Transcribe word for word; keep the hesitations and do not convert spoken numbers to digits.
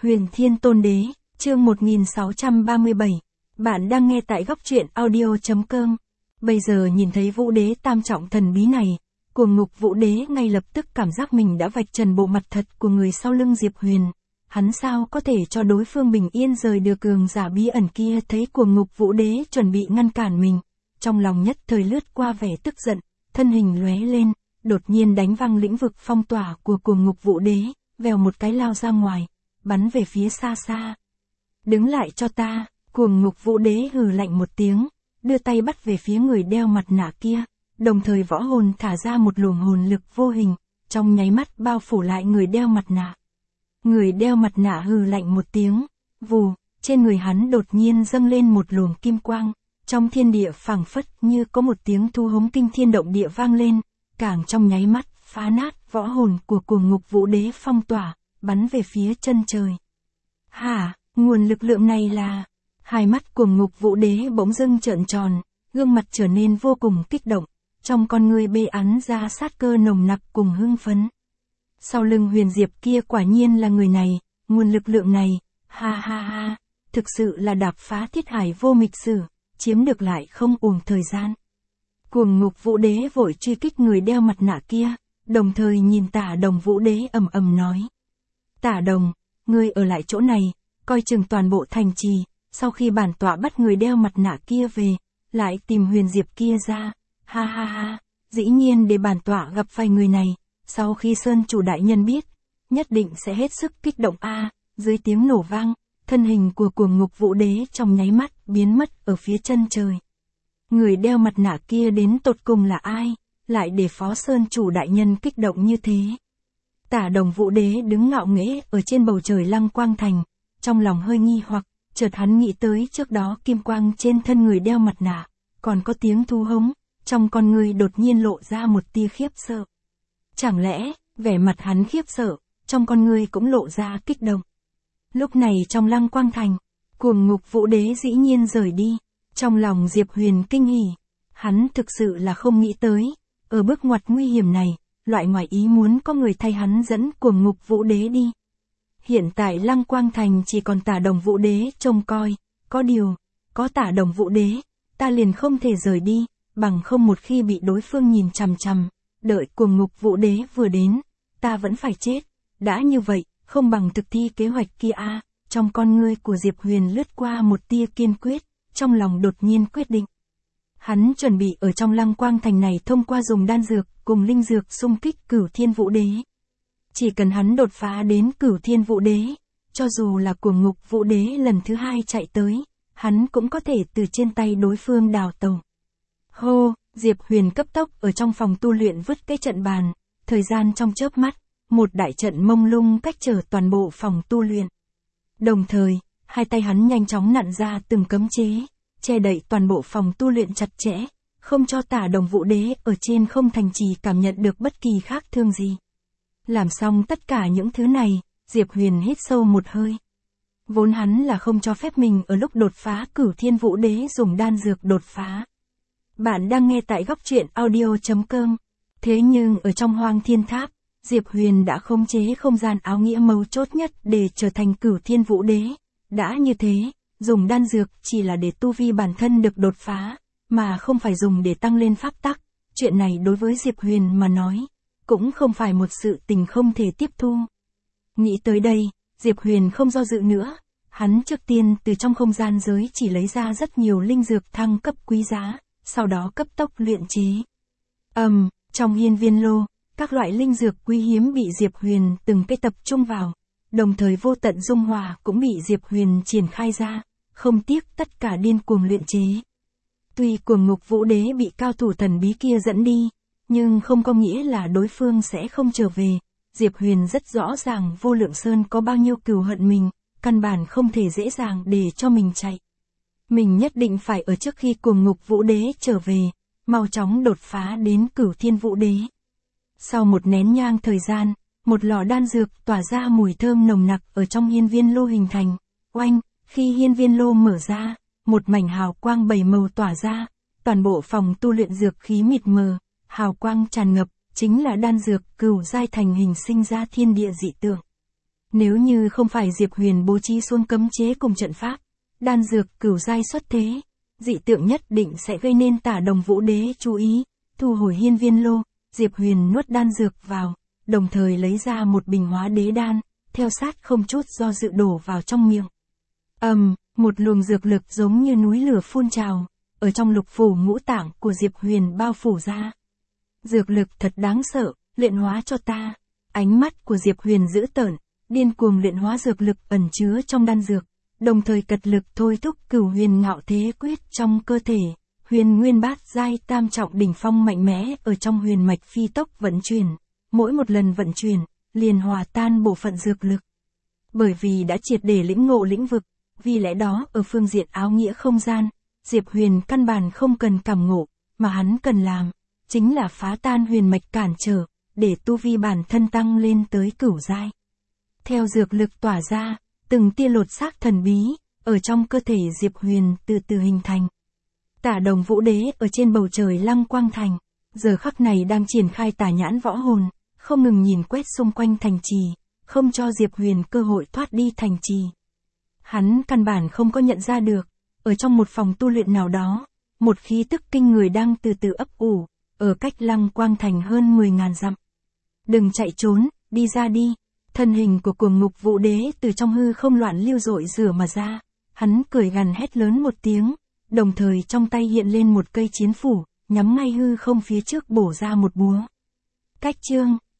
Huyền Thiên Tôn Đế, chương một nghìn sáu trăm ba mươi bảy. Bạn đang nghe tại góc truyện audio.com. Bây giờ nhìn thấy Vũ Đế tam trọng thần bí này, Cuồng Ngục Vũ Đế ngay lập tức cảm giác mình đã vạch trần bộ mặt thật của người sau lưng Diệp Huyền. Hắn sao có thể cho đối phương bình yên rời được cường giả bí ẩn kia. Thấy Cuồng Ngục Vũ Đế chuẩn bị ngăn cản mình, trong lòng nhất thời lướt qua vẻ tức giận, thân hình lóe lên, đột nhiên đánh văng lĩnh vực phong tỏa của Cuồng Ngục Vũ Đế, vèo một cái lao ra ngoài, bắn về phía xa xa. Đứng lại cho ta, Cuồng Ngục Vũ Đế hừ lạnh một tiếng, đưa tay bắt về phía người đeo mặt nạ kia, đồng thời võ hồn thả ra một luồng hồn lực vô hình, trong nháy mắt bao phủ lại người đeo mặt nạ. Người đeo mặt nạ hừ lạnh một tiếng, vù, trên người hắn đột nhiên dâng lên một luồng kim quang, trong thiên địa phảng phất như có một tiếng thu hống kinh thiên động địa vang lên, càng trong nháy mắt phá nát võ hồn của Cuồng Ngục Vũ Đế phong tỏa, bắn về phía chân trời. Hả, nguồn lực lượng này là... Hai mắt Cuồng Ngục Vũ Đế bỗng dưng trợn tròn, gương mặt trở nên vô cùng kích động, trong con người bê án ra sát cơ nồng nặc cùng hưng phấn. Sau lưng Huyền Diệp kia quả nhiên là người này, nguồn lực lượng này, ha ha ha, thực sự là đạp phá thiết hải vô mịch sử, chiếm được lại không uổng thời gian. Cuồng Ngục Vũ Đế vội truy kích người đeo mặt nạ kia, đồng thời nhìn Tả Đồng Vũ Đế ầm ầm nói. Tả Đồng, ngươi ở lại chỗ này, coi chừng toàn bộ thành trì, sau khi bản tọa bắt người đeo mặt nạ kia về, lại tìm Huyền Diệp kia ra, ha ha ha, dĩ nhiên để bản tọa gặp phải người này, sau khi Sơn Chủ đại nhân biết, nhất định sẽ hết sức kích động a. À, dưới tiếng nổ vang, thân hình của Cuồng Ngục Vũ Đế trong nháy mắt biến mất ở phía chân trời. Người đeo mặt nạ kia đến tột cùng là ai, lại để Phó Sơn Chủ đại nhân kích động như thế? Tả Đồng Vũ Đế đứng ngạo nghễ ở trên bầu trời Lăng Quang Thành, trong lòng hơi nghi hoặc, chợt hắn nghĩ tới trước đó kim quang trên thân người đeo mặt nạ, còn có tiếng thu hống, trong con người đột nhiên lộ ra một tia khiếp sợ. Chẳng lẽ, vẻ mặt hắn khiếp sợ, trong con người cũng lộ ra kích động. Lúc này trong Lăng Quang Thành, Cuồng Ngục Vũ Đế dĩ nhiên rời đi, trong lòng Diệp Huyền kinh hỉ, hắn thực sự là không nghĩ tới, ở bước ngoặt nguy hiểm này, loại ngoài ý muốn có người thay hắn dẫn Cuồng Ngục Vũ Đế đi. Hiện tại Lăng Quang Thành chỉ còn Tả Đồng Vũ Đế trông coi, có điều, có Tả Đồng Vũ Đế, ta liền không thể rời đi, bằng không một khi bị đối phương nhìn chằm chằm, đợi Cuồng Ngục Vũ Đế vừa đến, ta vẫn phải chết, đã như vậy, không bằng thực thi kế hoạch kia a. À, trong con ngươi của Diệp Huyền lướt qua một tia kiên quyết, trong lòng đột nhiên quyết định. Hắn chuẩn bị ở trong Lăng Quang Thành này thông qua dùng đan dược cùng linh dược xung kích Cửu Thiên Vũ Đế. Chỉ cần hắn đột phá đến Cửu Thiên Vũ Đế, cho dù là Cuồng Ngục Vũ Đế lần thứ hai chạy tới, hắn cũng có thể từ trên tay đối phương đào tẩu. Hô, Diệp Huyền cấp tốc ở trong phòng tu luyện vứt cái trận bàn, thời gian trong chớp mắt, một đại trận mông lung cách trở toàn bộ phòng tu luyện. Đồng thời, hai tay hắn nhanh chóng nặn ra từng cấm chế, che đậy toàn bộ phòng tu luyện chặt chẽ, không cho Tả Đồng Vũ Đế ở trên không thành trì cảm nhận được bất kỳ khác thương gì. Làm xong tất cả những thứ này, Diệp Huyền hít sâu một hơi. Vốn hắn là không cho phép mình ở lúc đột phá Cửu Thiên Vũ Đế dùng đan dược đột phá. Bạn đang nghe tại góc truyện audio.com. Thế nhưng ở trong Hoang Thiên Tháp, Diệp Huyền đã khống chế không gian áo nghĩa mấu chốt nhất để trở thành Cửu Thiên Vũ Đế. Đã như thế, dùng đan dược chỉ là để tu vi bản thân được đột phá, mà không phải dùng để tăng lên pháp tắc. Chuyện này đối với Diệp Huyền mà nói, cũng không phải một sự tình không thể tiếp thu. Nghĩ tới đây, Diệp Huyền không do dự nữa, hắn trước tiên từ trong không gian giới chỉ lấy ra rất nhiều linh dược thăng cấp quý giá, sau đó cấp tốc luyện chế. Ầm, um, trong hiên viên lô, các loại linh dược quý hiếm bị Diệp Huyền từng cái tập trung vào, đồng thời vô tận dung hòa cũng bị Diệp Huyền triển khai ra, không tiếc tất cả điên cuồng luyện chế. Tuy Cuồng Ngục Vũ Đế bị cao thủ thần bí kia dẫn đi, nhưng không có nghĩa là đối phương sẽ không trở về. Diệp Huyền rất rõ ràng Vô Lượng Sơn có bao nhiêu cừu hận mình, căn bản không thể dễ dàng để cho mình chạy. Mình nhất định phải ở trước khi Cuồng Ngục Vũ Đế trở về, mau chóng đột phá đến Cửu Thiên Vũ Đế. Sau một nén nhang thời gian, một lò đan dược tỏa ra mùi thơm nồng nặc ở trong hiên viên lô hình thành. Oanh, khi hiên viên lô mở ra, một mảnh hào quang bảy màu tỏa ra, toàn bộ phòng tu luyện dược khí mịt mờ, hào quang tràn ngập, chính là đan dược Cửu giai thành hình sinh ra thiên địa dị tượng. Nếu như không phải Diệp Huyền bố trí xuống cấm chế cùng trận pháp, đan dược cửu giai xuất thế, dị tượng nhất định sẽ gây nên Tả Đồng Vũ Đế chú ý, thu hồi hiên viên lô, Diệp Huyền nuốt đan dược vào, đồng thời lấy ra một bình hóa đế đan, theo sát không chút do dự đổ vào trong miệng. Ầm, um, một luồng dược lực giống như núi lửa phun trào, ở trong lục phủ ngũ tạng của Diệp Huyền bao phủ ra. Dược lực thật đáng sợ, luyện hóa cho ta. Ánh mắt của Diệp Huyền dữ tợn, điên cuồng luyện hóa dược lực ẩn chứa trong đan dược, đồng thời cật lực thôi thúc Cửu Huyền Ngạo Thế Quyết trong cơ thể. Huyền Nguyên Bát giai tam trọng đỉnh phong mạnh mẽ ở trong huyền mạch phi tốc vận chuyển, mỗi một lần vận chuyển, liền hòa tan bộ phận dược lực. Bởi vì đã triệt để lĩnh ngộ lĩnh vực, vì lẽ đó ở phương diện áo nghĩa không gian, Diệp Huyền căn bản không cần cảm ngộ, mà hắn cần làm, chính là phá tan huyền mạch cản trở, để tu vi bản thân tăng lên tới cửu giai. Theo dược lực tỏa ra, từng tia lột xác thần bí, ở trong cơ thể Diệp Huyền từ từ hình thành. Tả Đồng Vũ Đế ở trên bầu trời Lăng Quang Thành, giờ khắc này đang triển khai tà nhãn võ hồn, không ngừng nhìn quét xung quanh thành trì, không cho Diệp Huyền cơ hội thoát đi thành trì. Hắn căn bản không có nhận ra được, ở trong một phòng tu luyện nào đó, một khí tức kinh người đang từ từ ấp ủ, ở cách Lăng Quang Thành hơn mười ngàn dặm. Đừng chạy trốn, đi ra đi. Thân hình của Cuồng Ngục Vũ Đế từ trong hư không loạn lưu dội rửa mà ra, hắn cười gằn hét lớn một tiếng, đồng thời trong tay hiện lên một cây chiến phủ, nhắm ngay hư không phía trước bổ ra một búa. Cách chương